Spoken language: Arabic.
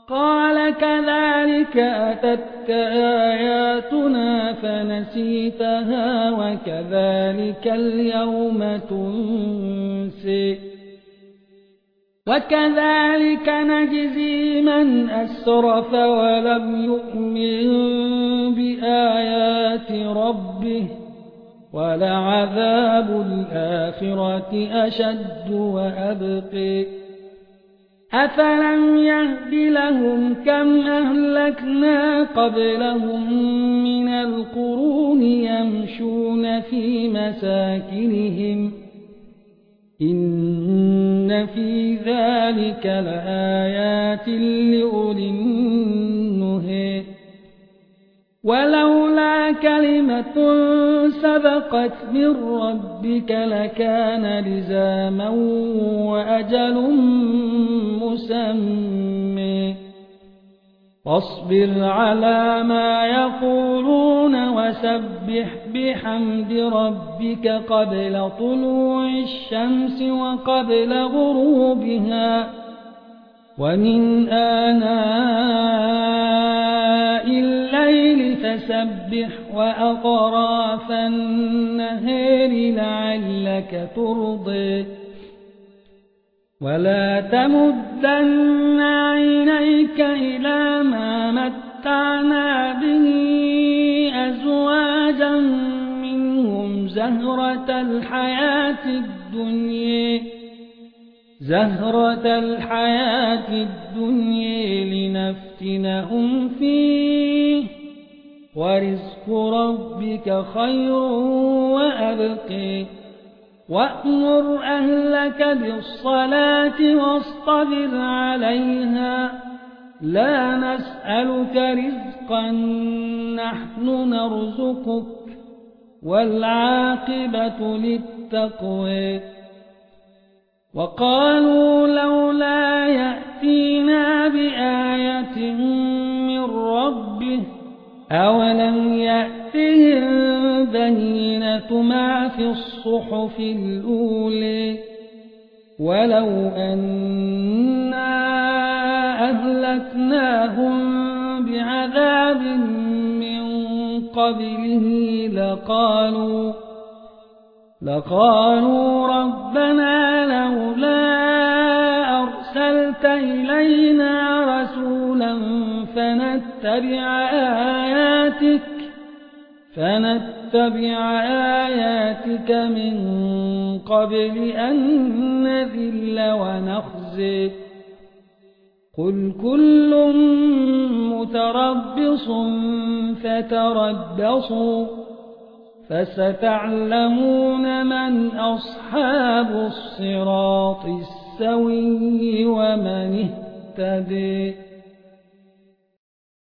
قال كذلك أتتك آياتنا فنسيتها وكذلك اليوم تنسي وكذلك نجزي من أسرف ولم يؤمن بآيات ربه ولعذاب الآخرة أشد وأبقي أفلم يهد لهم كم أهلكنا قبلهم من القرون يمشون في مساكنهم إن في ذلك لآيات لأولي النهي ولولا كلمة سبقت من ربك لكان لزاما وأجل مسمى فاصبر على ما يقولون وسبح بحمد ربك قبل طلوع الشمس وقبل غروبها ومن آناء الليل فسبح وأطراف النهار لعلك ترضي ولا تمدن عينيك إلى ما متعنا به أزواجا منهم زهرة الحياة الدنيا لنفتنهم فيه ورزق ربك خير وأبقي وأمر أهلك بالصلاة واصطبر عليها لا نسألك رزقا نحن نرزقك والعاقبة للتقوى وقالوا لولا يأتينا بآية من ربه أولم يأتهم بينة ما في الصحف الأولى ولو أنا أهلكناهم بعذاب من قبله لقالوا ربنا لولا أرسلت إلينا رسولا فنتبع آياتك من قبل أن نذل ونخزي قل كل متربص فتربصوا فستعلمون من أصحاب الصراط السوي ومن اهتدي